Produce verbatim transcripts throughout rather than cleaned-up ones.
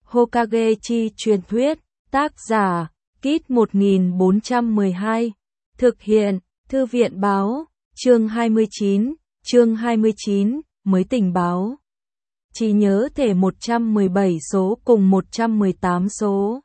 Hokage chi truyền thuyết, tác giả, Kit một nghìn bốn trăm mười hai, thực hiện, Thư viện báo, chương hai mươi chín, chương hai mươi chín, mới tình báo. Trí nhớ thể một trăm mười bảy số cùng một trăm mười tám số.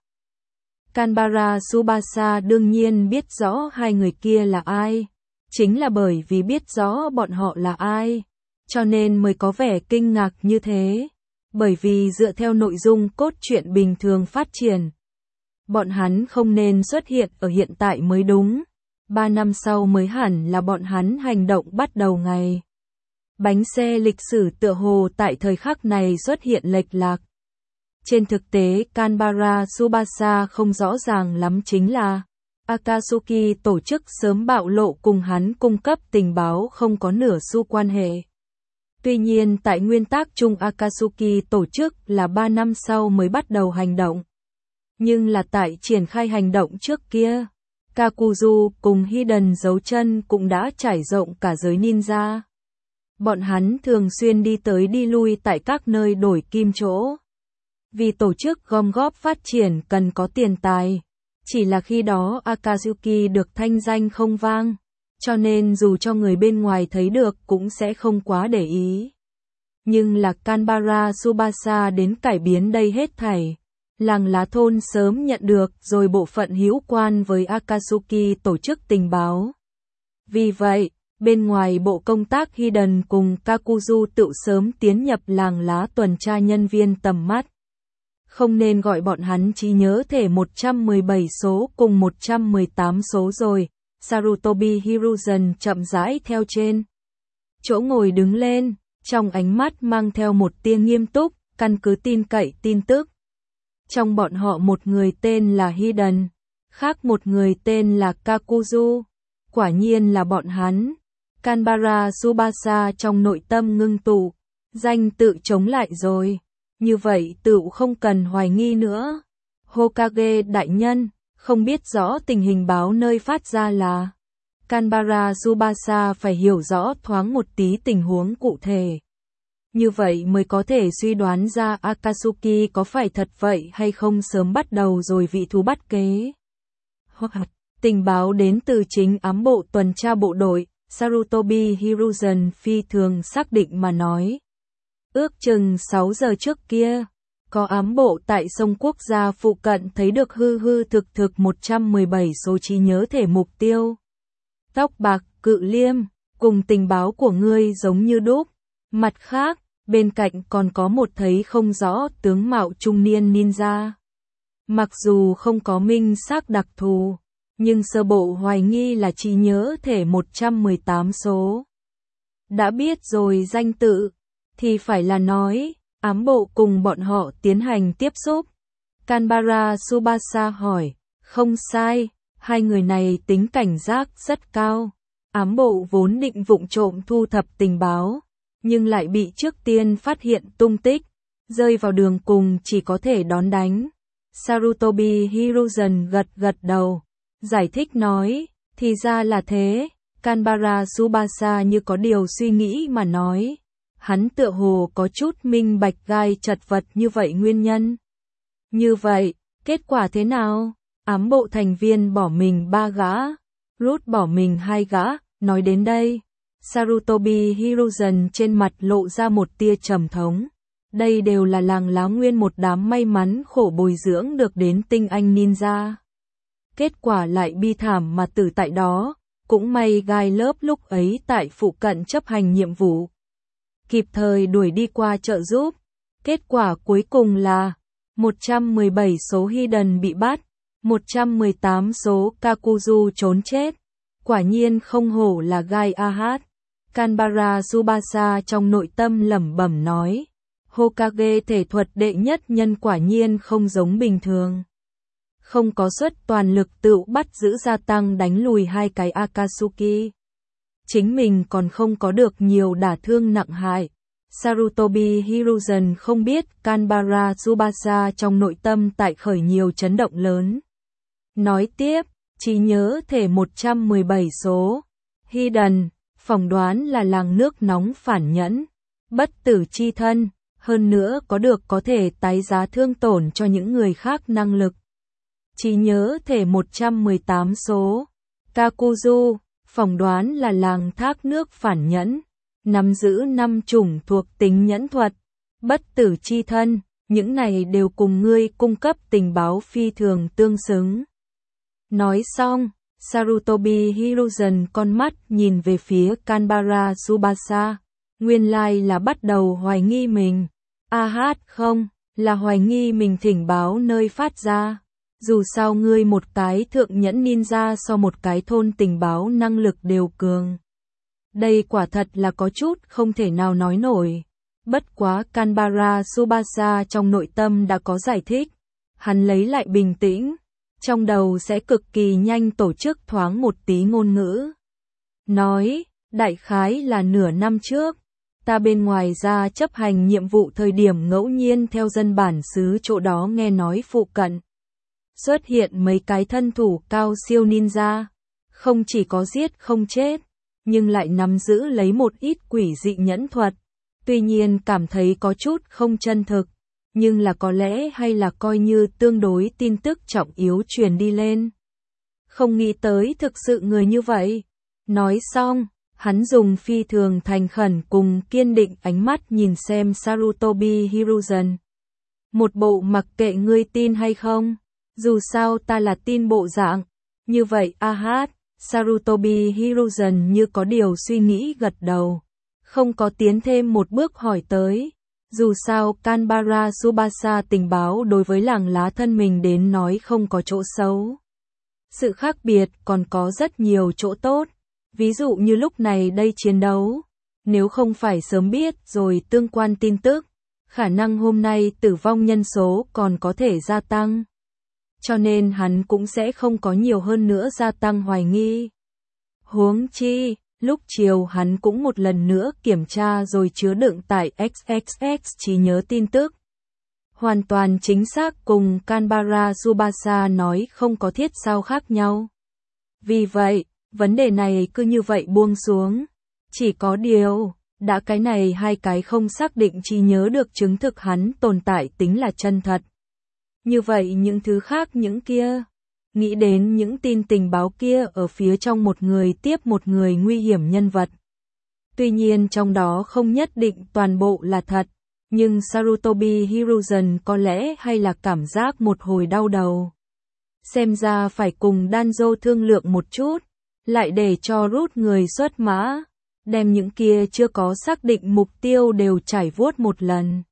Kanbara Tsubasa đương nhiên biết rõ hai người kia là ai. Chính là bởi vì biết rõ bọn họ là ai, cho nên mới có vẻ kinh ngạc như thế. Bởi vì dựa theo nội dung cốt truyện bình thường phát triển, bọn hắn không nên xuất hiện ở hiện tại mới đúng. Ba năm sau mới hẳn là bọn hắn hành động bắt đầu ngày. Bánh xe lịch sử tựa hồ tại thời khắc này xuất hiện lệch lạc. Trên thực tế Kanbara Tsubasa không rõ ràng lắm chính là Akatsuki tổ chức sớm bạo lộ cùng hắn cung cấp tình báo không có nửa xu quan hệ. Tuy nhiên tại nguyên tắc chung Akatsuki tổ chức là ba năm sau mới bắt đầu hành động. Nhưng là tại triển khai hành động trước kia, Kakuzu cùng Hiden dấu chân cũng đã trải rộng cả giới ninja. Bọn hắn thường xuyên đi tới đi lui tại các nơi đổi kim chỗ. Vì tổ chức gom góp phát triển cần có tiền tài. Chỉ là khi đó Akatsuki được thanh danh không vang, cho nên dù cho người bên ngoài thấy được cũng sẽ không quá để ý. Nhưng là Kanbara Tsubasa đến cải biến đây hết thảy. Làng Lá Thôn sớm nhận được rồi bộ phận hữu quan với Akatsuki tổ chức tình báo. Vì vậy, bên ngoài bộ công tác Hiden cùng Kakuzu tự sớm tiến nhập làng lá tuần tra nhân viên tầm mắt. Không nên gọi bọn hắn trí nhớ thể một trăm mười bảy số cùng một trăm mười tám số rồi. Sarutobi Hiruzen chậm rãi theo trên chỗ ngồi đứng lên, trong ánh mắt mang theo một tia nghiêm túc, căn cứ tin cậy tin tức. Trong bọn họ một người tên là Hiden, khác một người tên là Kakuzu. Quả nhiên là bọn hắn. Kanbara Tsubasa trong nội tâm ngưng tụ, danh tự chống lại rồi. Như vậy tự không cần hoài nghi nữa. Hokage đại nhân, không biết rõ tình hình báo nơi phát ra là. Kanbara Tsubasa phải hiểu rõ thoáng một tí tình huống cụ thể. Như vậy mới có thể suy đoán ra Akatsuki có phải thật vậy hay không sớm bắt đầu rồi vị thú bắt kế. Tình báo đến từ chính ám bộ tuần tra bộ đội, Sarutobi Hiruzen phi thường xác định mà nói. Ước chừng sáu giờ trước kia, có ám bộ tại sông quốc gia phụ cận thấy được hư hư thực thực một trăm mười bảy số trí nhớ thể mục tiêu. Tóc bạc, cự liêm, cùng tình báo của ngươi giống như đúc. Mặt khác, bên cạnh còn có một thấy không rõ tướng mạo trung niên ninja. Mặc dù không có minh xác đặc thù, nhưng sơ bộ hoài nghi là trí nhớ thể một trăm mười tám số. Đã biết rồi danh tự, thì phải là nói, ám bộ cùng bọn họ tiến hành tiếp xúc. Kanbara Tsubasa hỏi, không sai, hai người này tính cảnh giác rất cao. Ám bộ vốn định vụng trộm thu thập tình báo, nhưng lại bị trước tiên phát hiện tung tích, rơi vào đường cùng chỉ có thể đón đánh. Sarutobi Hiruzen gật gật đầu, giải thích nói, thì ra là thế. Kanbara Tsubasa như có điều suy nghĩ mà nói. Hắn tựa hồ có chút minh bạch gai chật vật như vậy nguyên nhân. Như vậy, kết quả thế nào? Ám bộ thành viên bỏ mình ba gã, rút bỏ mình hai gã, nói đến đây. Sarutobi Hiruzen trên mặt lộ ra một tia trầm thống. Đây đều là làng lá nguyên một đám may mắn khổ bồi dưỡng được đến tinh anh ninja. Kết quả lại bi thảm mà tử tại đó, cũng may gai lớp lúc ấy tại phụ cận chấp hành nhiệm vụ. Kịp thời đuổi đi qua trợ giúp. Kết quả cuối cùng là một trăm mười bảy số Hiden bị bắt, một trăm mười tám số Kakuzu trốn chết. Quả nhiên không hổ là gai a hát. Kanbara Tsubasa trong nội tâm lẩm bẩm nói. Hokage thể thuật đệ nhất nhân quả nhiên không giống bình thường. Không có suất toàn lực tự bắt giữ gia tăng đánh lùi hai cái Akatsuki. Chính mình còn không có được nhiều đả thương nặng hại. Sarutobi Hiruzen không biết Kanbara Tsubasa trong nội tâm tại khởi nhiều chấn động lớn. Nói tiếp, trí nhớ thể một trăm mười bảy số. Hiden, phỏng đoán là làng nước nóng phản nhẫn. Bất tử chi thân, hơn nữa có được có thể tái giá thương tổn cho những người khác năng lực. Trí nhớ thể một trăm mười tám số. Kakuzu, phỏng đoán là làng thác nước phản nhẫn, nắm giữ năm chủng thuộc tính nhẫn thuật, bất tử chi thân, những này đều cùng ngươi cung cấp tình báo phi thường tương xứng. Nói xong, Sarutobi Hiruzen con mắt nhìn về phía Kanbara Tsubasa, nguyên lai là bắt đầu hoài nghi mình. A hát không, là hoài nghi mình thỉnh báo nơi phát ra. Dù sao ngươi một cái thượng nhẫn ninja so một cái thôn tình báo năng lực đều cường. Đây quả thật là có chút không thể nào nói nổi. Bất quá Kanbara Tsubasa trong nội tâm đã có giải thích. Hắn lấy lại bình tĩnh, trong đầu sẽ cực kỳ nhanh tổ chức thoáng một tí ngôn ngữ. Nói, đại khái là nửa năm trước, ta bên ngoài ra chấp hành nhiệm vụ thời điểm ngẫu nhiên theo dân bản xứ chỗ đó nghe nói phụ cận xuất hiện mấy cái thân thủ cao siêu ninja, không chỉ có giết không chết, nhưng lại nắm giữ lấy một ít quỷ dị nhẫn thuật. Tuy nhiên cảm thấy có chút không chân thực, nhưng là có lẽ hay là coi như tương đối tin tức trọng yếu truyền đi lên. Không nghĩ tới thực sự người như vậy. Nói xong, hắn dùng phi thường thành khẩn cùng kiên định ánh mắt nhìn xem Sarutobi Hiruzen. Một bộ mặc kệ ngươi tin hay không, dù sao ta là tin bộ dạng. Như vậy a hát, Sarutobi Hiruzen như có điều suy nghĩ gật đầu. Không có tiến thêm một bước hỏi tới. Dù sao Kanbara Tsubasa tình báo đối với làng lá thân mình đến nói không có chỗ xấu. Sự khác biệt còn có rất nhiều chỗ tốt. Ví dụ như lúc này đây chiến đấu. Nếu không phải sớm biết rồi tương quan tin tức, khả năng hôm nay tử vong nhân số còn có thể gia tăng. Cho nên hắn cũng sẽ không có nhiều hơn nữa gia tăng hoài nghi. Huống chi, lúc chiều hắn cũng một lần nữa kiểm tra rồi chứa đựng tại ích ích ích trí nhớ tin tức. Hoàn toàn chính xác cùng Kanbara Tsubasa nói không có thiết sao khác nhau. Vì vậy, vấn đề này cứ như vậy buông xuống. Chỉ có điều, đã cái này hai cái không xác định trí nhớ được chứng thực hắn tồn tại tính là chân thật. Như vậy những thứ khác những kia, nghĩ đến những tin tình báo kia ở phía trong một người tiếp một người nguy hiểm nhân vật. Tuy nhiên trong đó không nhất định toàn bộ là thật, nhưng Sarutobi Hiruzen có lẽ hay là cảm giác một hồi đau đầu. Xem ra phải cùng Danzo thương lượng một chút, lại để cho rút người xuất mã, đem những kia chưa có xác định mục tiêu đều trải vuốt một lần.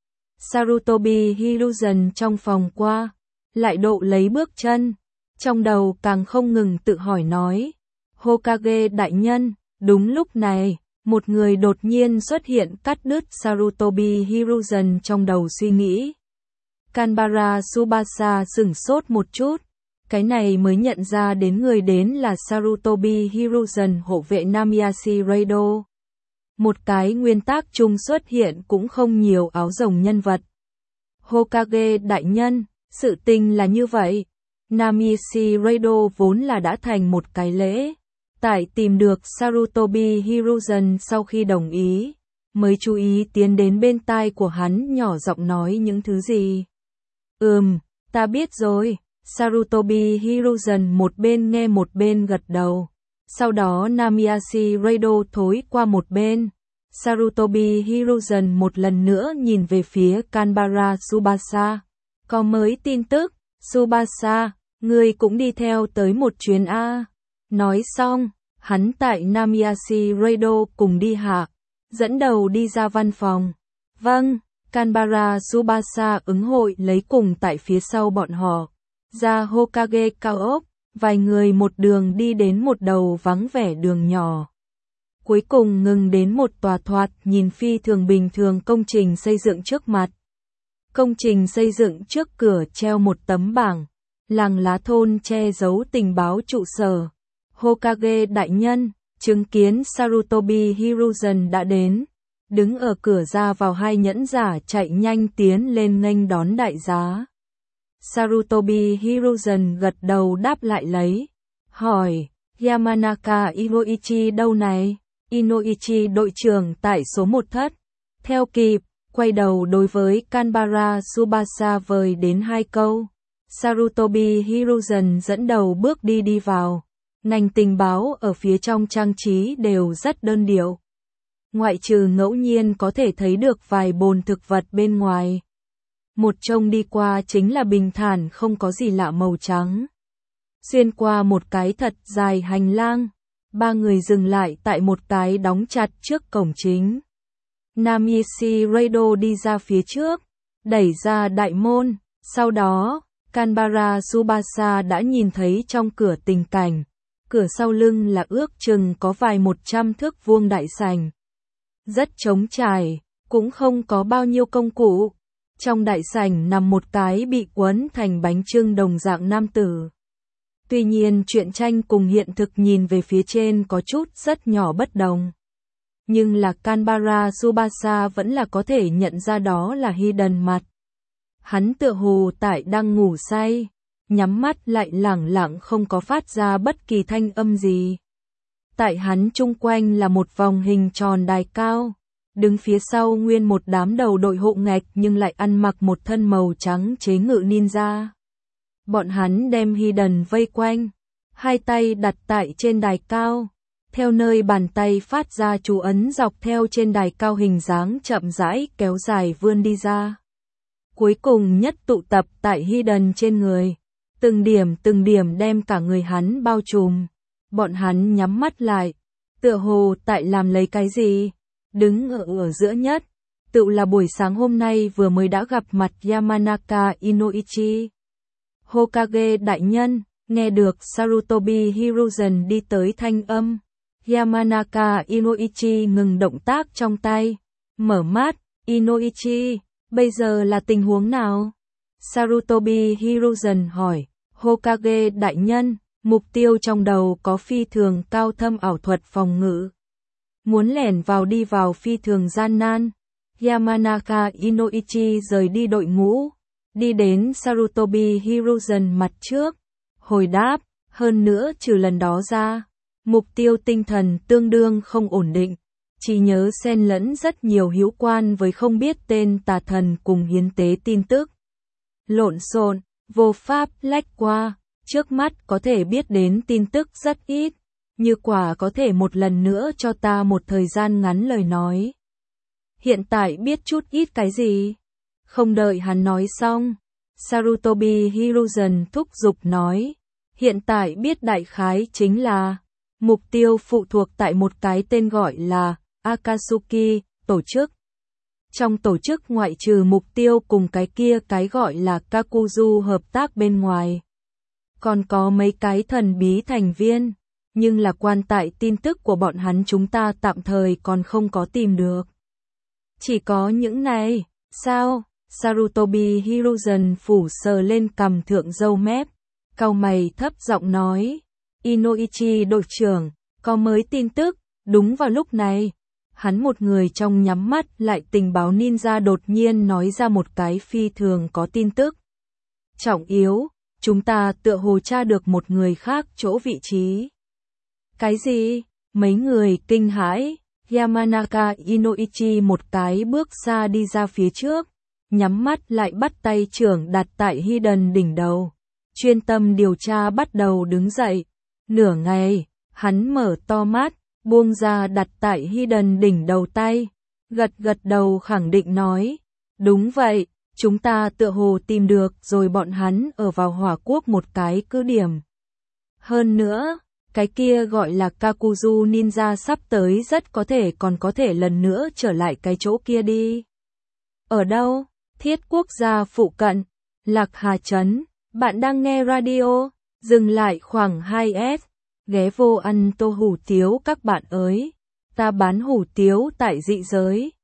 Sarutobi Hiruzen trong phòng qua, lại độ lấy bước chân, trong đầu càng không ngừng tự hỏi nói, Hokage đại nhân. Đúng lúc này, một người đột nhiên xuất hiện cắt đứt Sarutobi Hiruzen trong đầu suy nghĩ. Kanbara Tsubasa sửng sốt một chút, cái này mới nhận ra đến người đến là Sarutobi Hiruzen hộ vệ Namiyashi Raido. Một cái nguyên tắc chung xuất hiện cũng không nhiều áo rồng nhân vật. Hokage đại nhân, sự tình là như vậy. Namiyashi Raido vốn là đã thành một cái lễ. Tại tìm được Sarutobi Hiruzen sau khi đồng ý, mới chú ý tiến đến bên tai của hắn nhỏ giọng nói những thứ gì. Ừm, ta biết rồi. Sarutobi Hiruzen một bên nghe một bên gật đầu. Sau đó Namiyashi Raido thối qua một bên. Sarutobi Hiruzen một lần nữa nhìn về phía Kanbara Tsubasa. Có mới tin tức, Tsubasa, ngươi cũng đi theo tới một chuyến A. Nói xong, hắn tại Namiyashi Raido cùng đi hạ, dẫn đầu đi ra văn phòng. Vâng, Kanbara Tsubasa ứng hội lấy cùng tại phía sau bọn họ. Ra Hokage cao ốc, vài người một đường đi đến một đầu vắng vẻ đường nhỏ. Cuối cùng ngừng đến một tòa thoạt nhìn phi thường bình thường công trình xây dựng trước mặt. Công trình xây dựng trước cửa treo một tấm bảng, làng lá thôn che giấu tình báo trụ sở. Hokage đại nhân, chứng kiến Sarutobi Hiruzen đã đến. Đứng ở cửa ra vào hai nhẫn giả chạy nhanh tiến lên nghênh đón đại giá. Sarutobi Hiruzen gật đầu đáp lại lấy. Hỏi, Yamanaka Inoichi đâu này? Inoichi đội trưởng tại số một thất. Theo kịp, quay đầu đối với Canberra Tsubasa vời đến hai câu. Sarutobi Hiruzen dẫn đầu bước đi đi vào. Ngành tình báo ở phía trong trang trí đều rất đơn điệu. Ngoại trừ ngẫu nhiên có thể thấy được vài bồn thực vật bên ngoài. Một trông đi qua chính là bình thản không có gì lạ màu trắng. Xuyên qua một cái thật dài hành lang, ba người dừng lại tại một cái đóng chặt trước cổng chính. Namichi Rado đi ra phía trước, đẩy ra đại môn, sau đó, Canberra Tsubasa đã nhìn thấy trong cửa tình cảnh. Cửa sau lưng là ước chừng có vài một trăm thước vuông đại sảnh. Rất trống trải, cũng không có bao nhiêu công cụ. Trong đại sảnh nằm một cái bị quấn thành bánh chưng đồng dạng nam tử. Tuy nhiên truyện tranh cùng hiện thực nhìn về phía trên có chút rất nhỏ bất đồng. Nhưng là Canberra Tsubasa vẫn là có thể nhận ra đó là Hiden mặt. Hắn tựa hồ tại đang ngủ say, nhắm mắt lại lẳng lặng không có phát ra bất kỳ thanh âm gì. Tại hắn chung quanh là một vòng hình tròn đài cao, đứng phía sau nguyên một đám đầu đội hộ ngạch nhưng lại ăn mặc một thân màu trắng chế ngự ninja. Bọn hắn đem Hiden vây quanh, hai tay đặt tại trên đài cao, theo nơi bàn tay phát ra chú ấn dọc theo trên đài cao hình dáng chậm rãi kéo dài vươn đi ra. Cuối cùng nhất tụ tập tại Hiden trên người, từng điểm từng điểm đem cả người hắn bao trùm. Bọn hắn nhắm mắt lại, tựa hồ tại làm lấy cái gì, đứng ở ở giữa nhất, tự là buổi sáng hôm nay vừa mới đã gặp mặt Yamanaka Inoichi. Hokage đại nhân, nghe được Sarutobi Hiruzen đi tới thanh âm, Yamanaka Inoichi ngừng động tác trong tay, mở mắt, Inoichi, bây giờ là tình huống nào? Sarutobi Hiruzen hỏi, Hokage đại nhân, mục tiêu trong đầu có phi thường cao thâm ảo thuật phòng ngự. Muốn lẻn vào đi vào phi thường gian nan. Yamanaka Inoichi rời đi đội ngũ, đi đến Sarutobi Hiruzen mặt trước, hồi đáp, hơn nữa trừ lần đó ra, mục tiêu tinh thần tương đương không ổn định, chỉ nhớ xen lẫn rất nhiều hữu quan với không biết tên tà thần cùng hiến tế tin tức. Lộn xộn, vô pháp lách qua, trước mắt có thể biết đến tin tức rất ít, như quả có thể một lần nữa cho ta một thời gian ngắn lời nói. Hiện tại biết chút ít cái gì? Không đợi hắn nói xong, Sarutobi Hiruzen thúc giục nói, hiện tại biết đại khái chính là, mục tiêu phụ thuộc tại một cái tên gọi là Akatsuki, tổ chức. Trong tổ chức ngoại trừ mục tiêu cùng cái kia cái gọi là Kakuzu hợp tác bên ngoài. Còn có mấy cái thần bí thành viên, nhưng là quan tại tin tức của bọn hắn chúng ta tạm thời còn không có tìm được. Chỉ có những này, sao? Sarutobi Hiruzen phủ sờ lên cằm thượng râu mép, cau mày thấp giọng nói, Inoichi đội trưởng, có mới tin tức, đúng vào lúc này. Hắn một người trong nhắm mắt lại tình báo ninja đột nhiên nói ra một cái phi thường có tin tức. Trọng yếu, chúng ta tựa hồ tra được một người khác chỗ vị trí. Cái gì? Mấy người kinh hãi, Yamanaka Inoichi một cái bước xa đi ra phía trước, nhắm mắt lại bắt tay trưởng đặt tại Hiden đỉnh đầu. Chuyên tâm điều tra bắt đầu đứng dậy. Nửa ngày, hắn mở to mắt, buông ra đặt tại Hiden đỉnh đầu tay, gật gật đầu khẳng định nói, đúng vậy, chúng ta tựa hồ tìm được rồi bọn hắn ở vào Hỏa Quốc một cái cứ điểm. Hơn nữa, cái kia gọi là Kakuzu Ninja sắp tới rất có thể còn có thể lần nữa trở lại cái chỗ kia đi. Ở đâu? Thiết Quốc gia phụ cận, Lạc Hà Trấn, bạn đang nghe radio, dừng lại khoảng hai S. Ghé vô ăn tô hủ tiếu các bạn ơi, ta bán hủ tiếu tại dị giới.